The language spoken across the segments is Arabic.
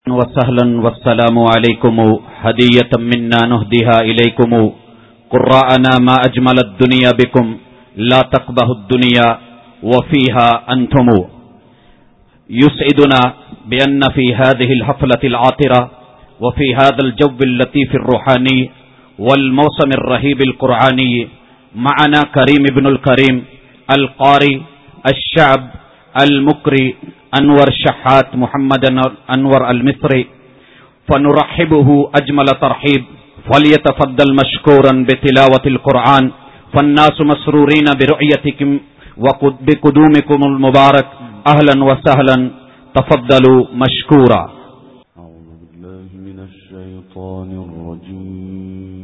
وسهلا والسلام عليكم هدية منا نهديها إليكم قراءنا ما أجمل الدنيا بكم لا تقبه الدنيا وفيها أنتم. يسعدنا بأن في هذه الحفلة العاطرة وفي هذا الجو اللطيف الروحاني والموسم الرهيب القرآني معنا كريم ابن الكريم القاري الشعب المقري أنور شحات محمد أنور المصري، فنرحبه أجمل ترحيب. فليتفضل مشكورا بتلاوة القرآن، فالناس مسرورين برؤيتكم وبقدومكم المبارك. أهلا وسهلا، تفضلوا مشكورا. أعوذ بالله من الشيطان الرجيم.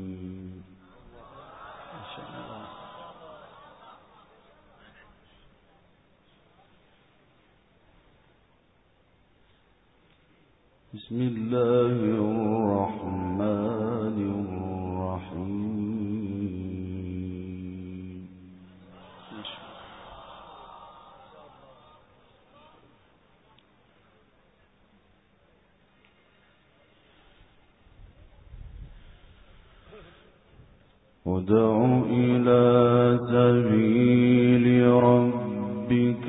بسم الله الرحمن الرحيم. ودع إلى سبيل ربك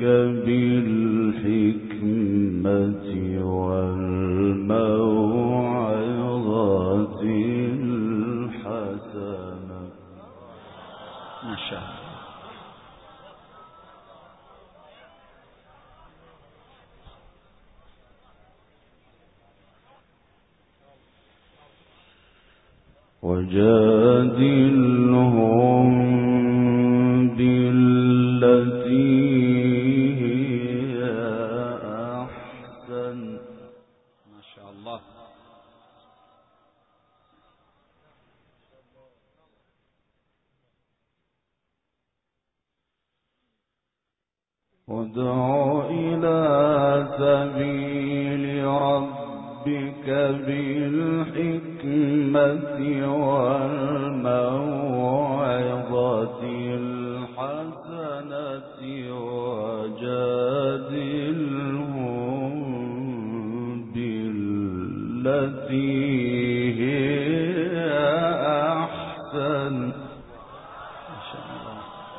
بالحكمة والموعظة الحسنة. ما شاء الله. وجادلهم بالتي هي أحسن. ما شاء الله. ودع إلى سبيل ربك بالحكمة والموعظة الحسنة وجادلهم بالتي هي أحسن. ما شاء الله.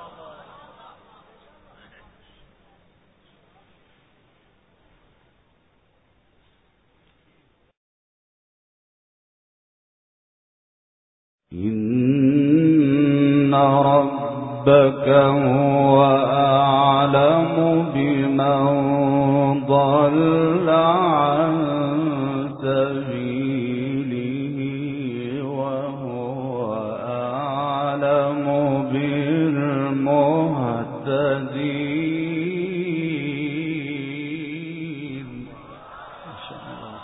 إن ربك هو أعلم بمن ضل عن سبيله وهو أعلم بالمهتدين. ما شاء الله.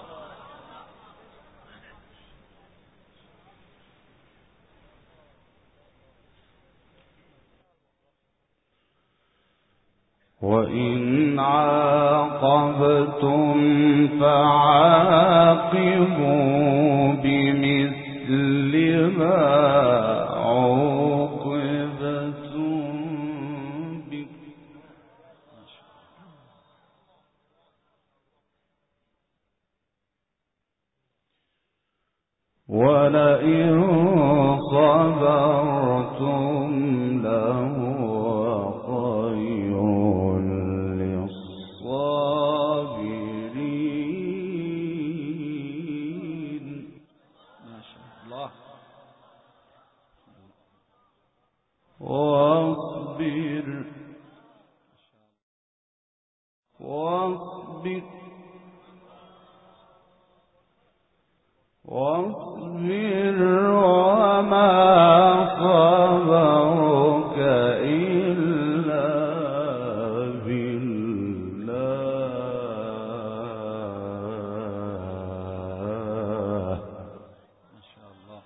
وإن عاقبتم فعاقبوا بمثل ما عوقبتم به. ولئن صبرتم لهو خير للصابرين. ما شاء الله. واصبر واصبر واصبر وما صبرك إلا بالله. ما شاء الله.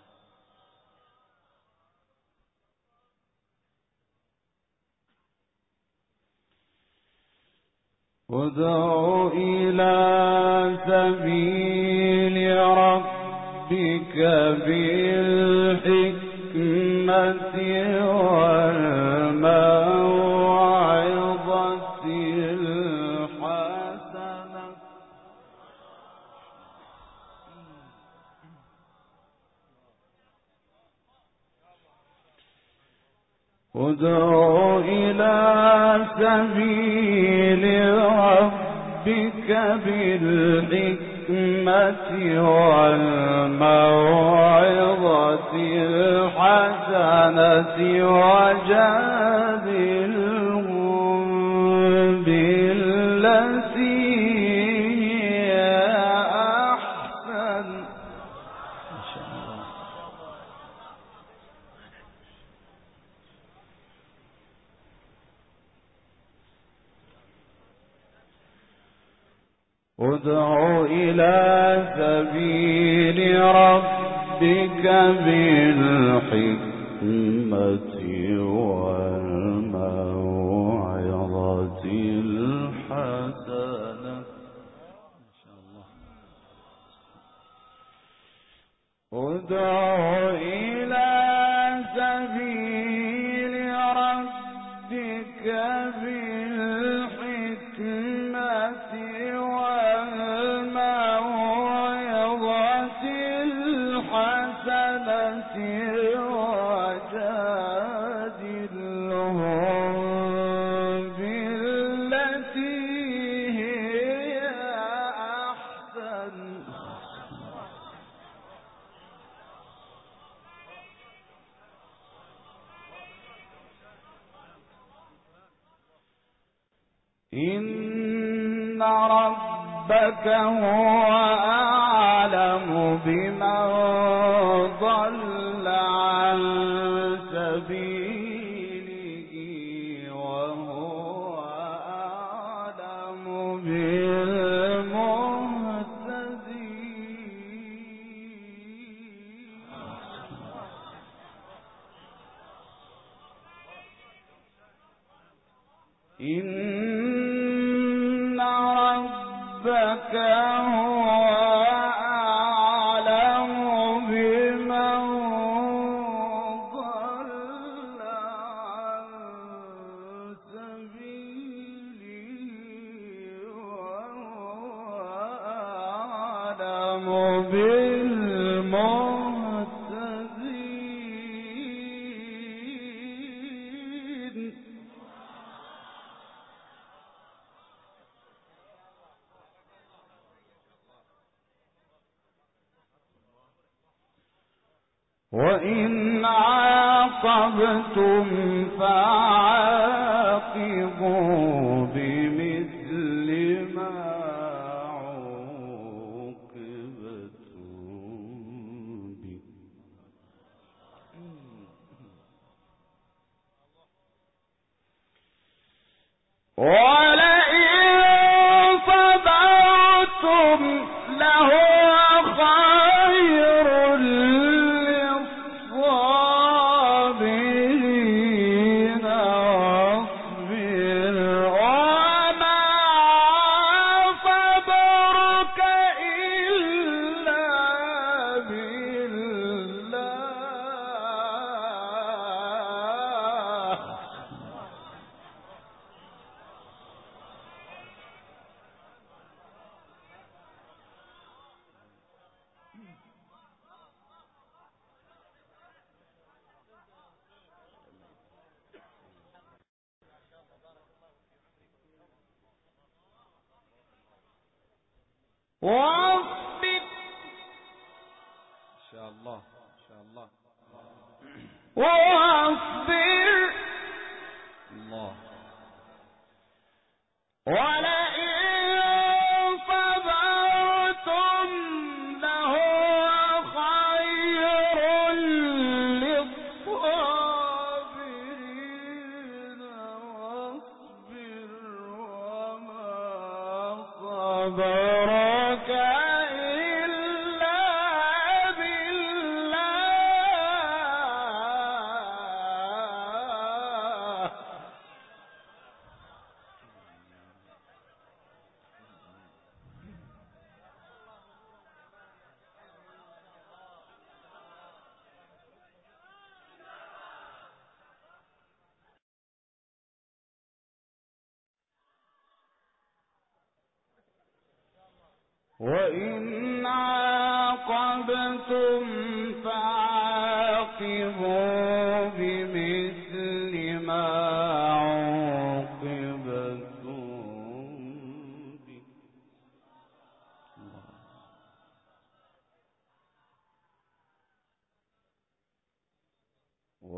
ادع إلى سبيل ربك بالحكمة والموعظة الحسنة ادع إلى سبيل ربك بالحكمة والموعظة الحسنة وجادلهم بالتي هي أحسن. ما شاء الله. ادع إلى سبيل ربك بالحكمة والموعظة الحسنة. ما شاء الله. ادع إلى سبيل ربك بالحكمة والموعظة الحسنة وجادلهم بالتي هي أحسن. إن ربك هو أعلم بمن ضل عن سبيله وهو أعلم بالمهتدين. إن ربك هو أعلم بمن ضل عن سبيله وهو أعلم بالمهتدين. وإن عاقبتم فعاقبوا بمثل ما عوقبتم به. ولئن صبرتم لهو خير للصابرين واصبر وما صبرك إلا بالله. واصبر. إن شاء الله إن شاء الله. واصبر. الله. ولئن صبرتم لهو خير للصابرين واصبر وما صبرك إلا بالله. وإن عاقبتم فعاقبوا بمثل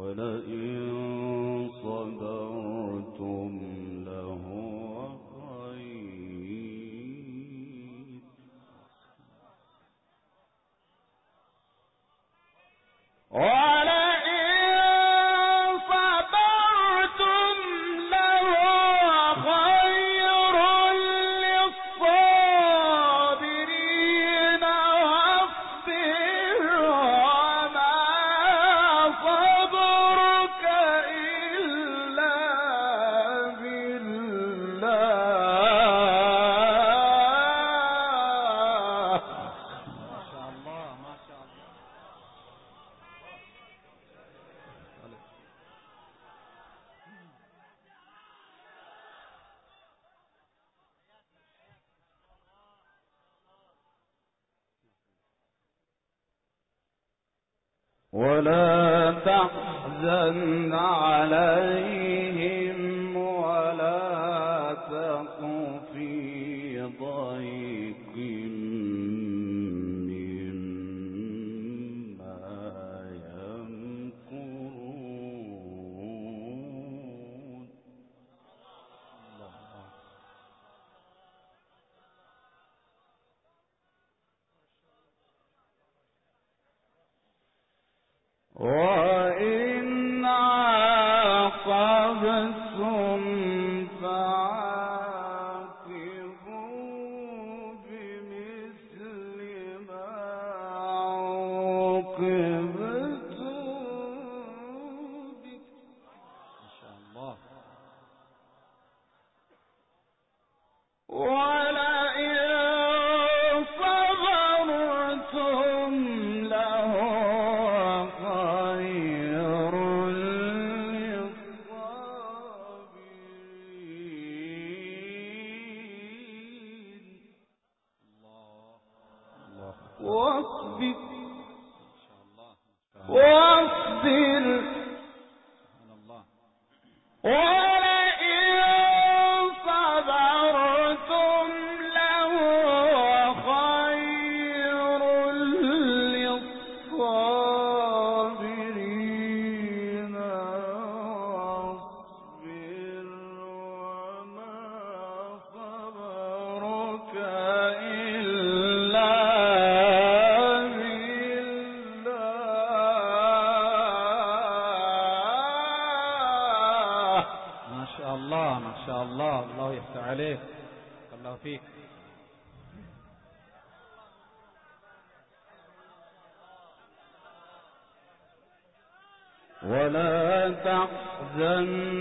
ولئن صبرتم لهو خير ولا تحزن عليهم ولا تك في ضيق مما يمكرون وإن عاقبتم فعاقبوا بمثل ما عوقبتم به ما شاء الله ولئن صبرتم لهو خير للصابرين واصبر ولئن صبرتم لهو خير للصابرين واصبر وما صبرك إلا بالله ما شاء الله الله يفتح عليك الله فيك ولا تحزن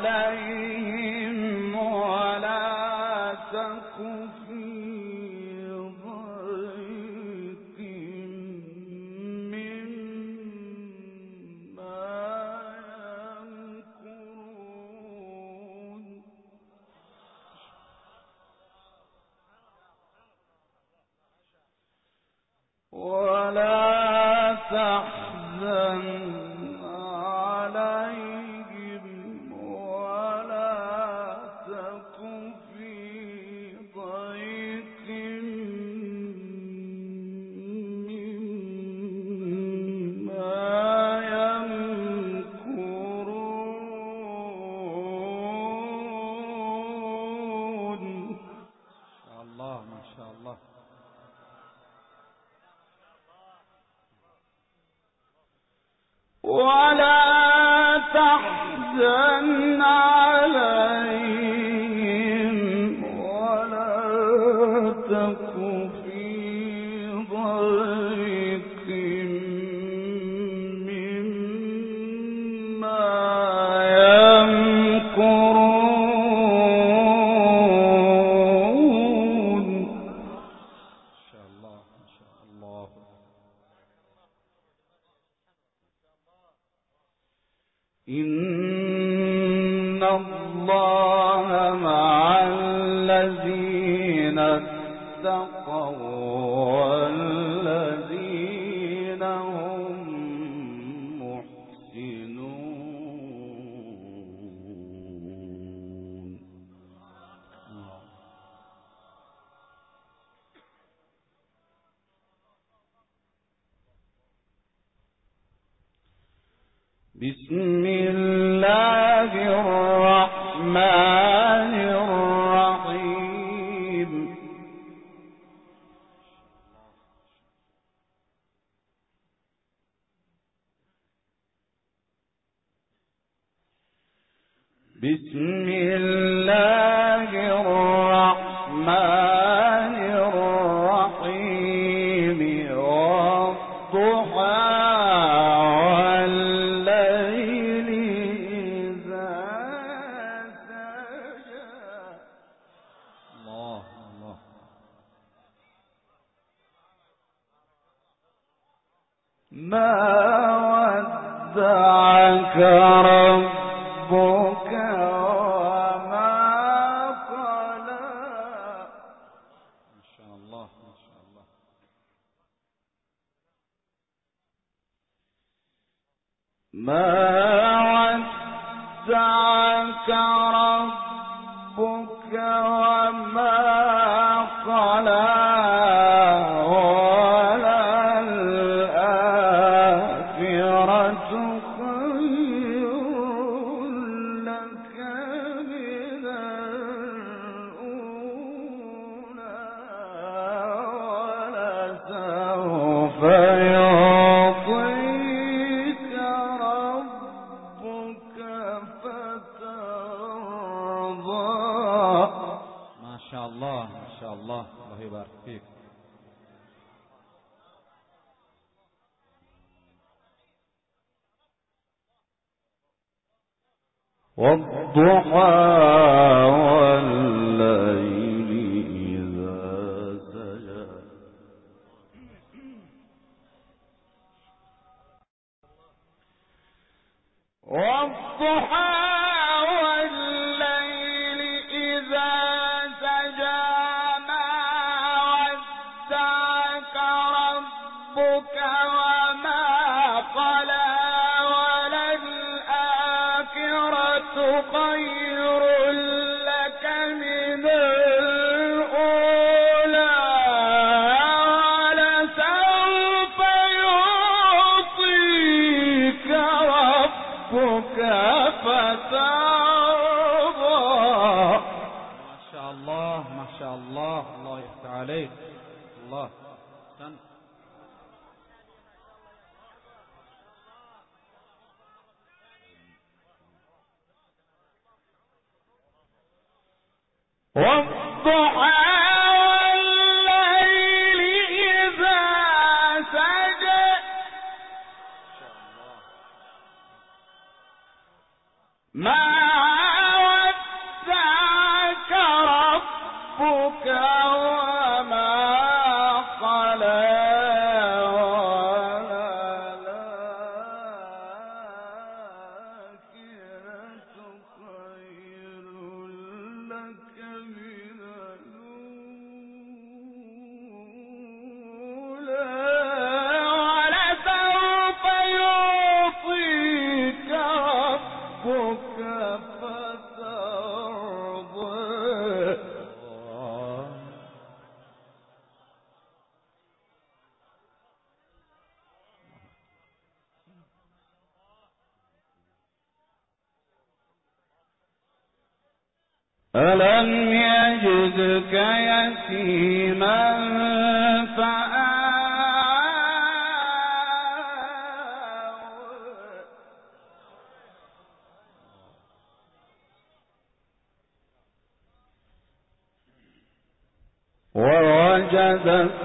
عليهم ولا تك في ضيق مما يمكرون ولا تحزن عليهم ولا تك في ضيق مما يمكرون ما شاء الله ولا تحزن عليهم ولا تك في ضيق مما يمكرون ما شاء الله ما شاء الله إن الله مع الذين اتقوا والذين هم محسنون بسم الله الرحمن الرحيم. بسم الله الرحمن الرحيم. والضحى والليل إذا سجى. الله الله. ما ودعك ربك وما قلى. ما شاء الله ما شاء الله. ما ودعك ربك وما قلى. الله الله يبارك فيك. والضحى والليل إذا سجى. والضحى والليل إذا سجى. ربك وما قلى. وللآخرة خير لك من الأولى. ولسوف يعطيك ربك فترضى. ما شاء الله ما شاء الله. الله يفتح عليك. الله أحسنت. والضحى والليل إذا سجى. ما ودعك ربك وما قلى. ألم يجدك يتيما فآوى. ووجدك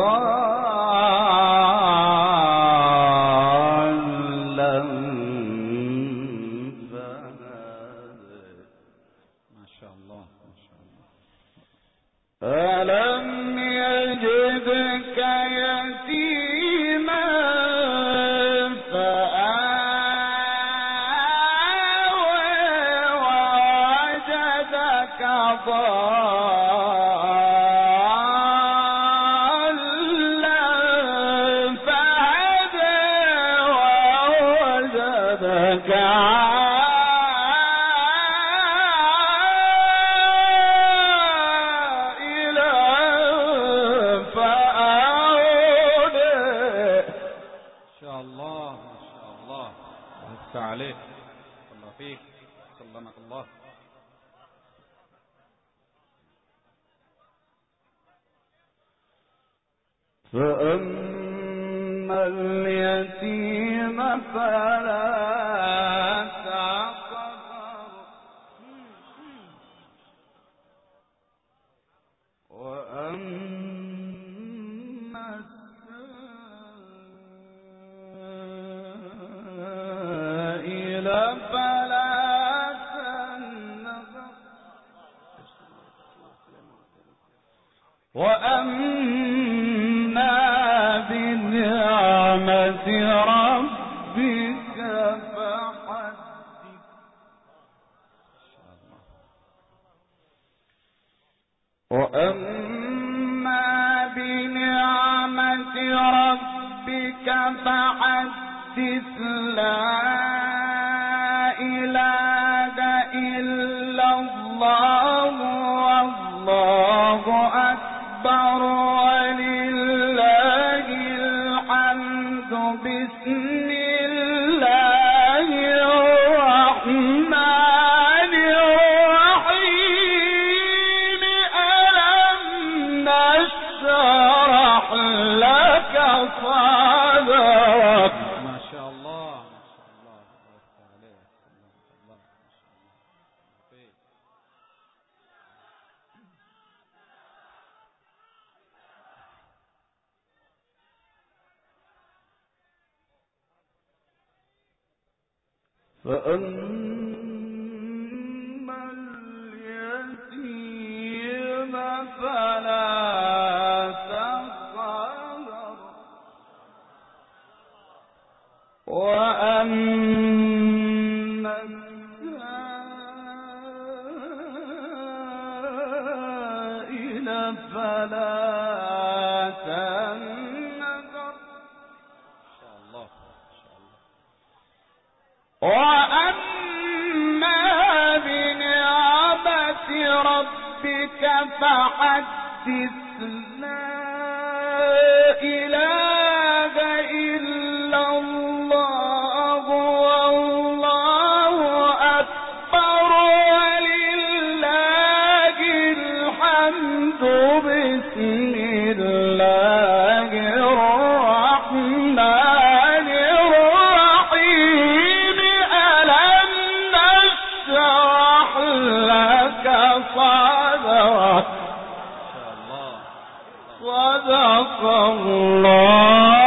ضالا فهدى. ما شاء الله ما شاء الله. ألم يجدك يتيما فآوى. ووجدك ضالا فهدى. ووجدك عائلا فأغنى. فأما اليتيم فلا تقهر وأما السائل فلا تنهر وأما بنعمة ربك فحدث وأما بنعمة ربك فحدث لا إله إلا الله والله أكبر ولله الحمد بسم الله الرحمن الرحيم ألم نشرح لك صدرك ما شاء الله فأما اليتيم فلا تقهر وأما السائل فلا تنهر وأما بنعمة ربك فحدث لا إله إلا الله والله أكبر ولله الحمد بسم الله الرحمن الرحيم ألم نشرح لك صدرك صدق الله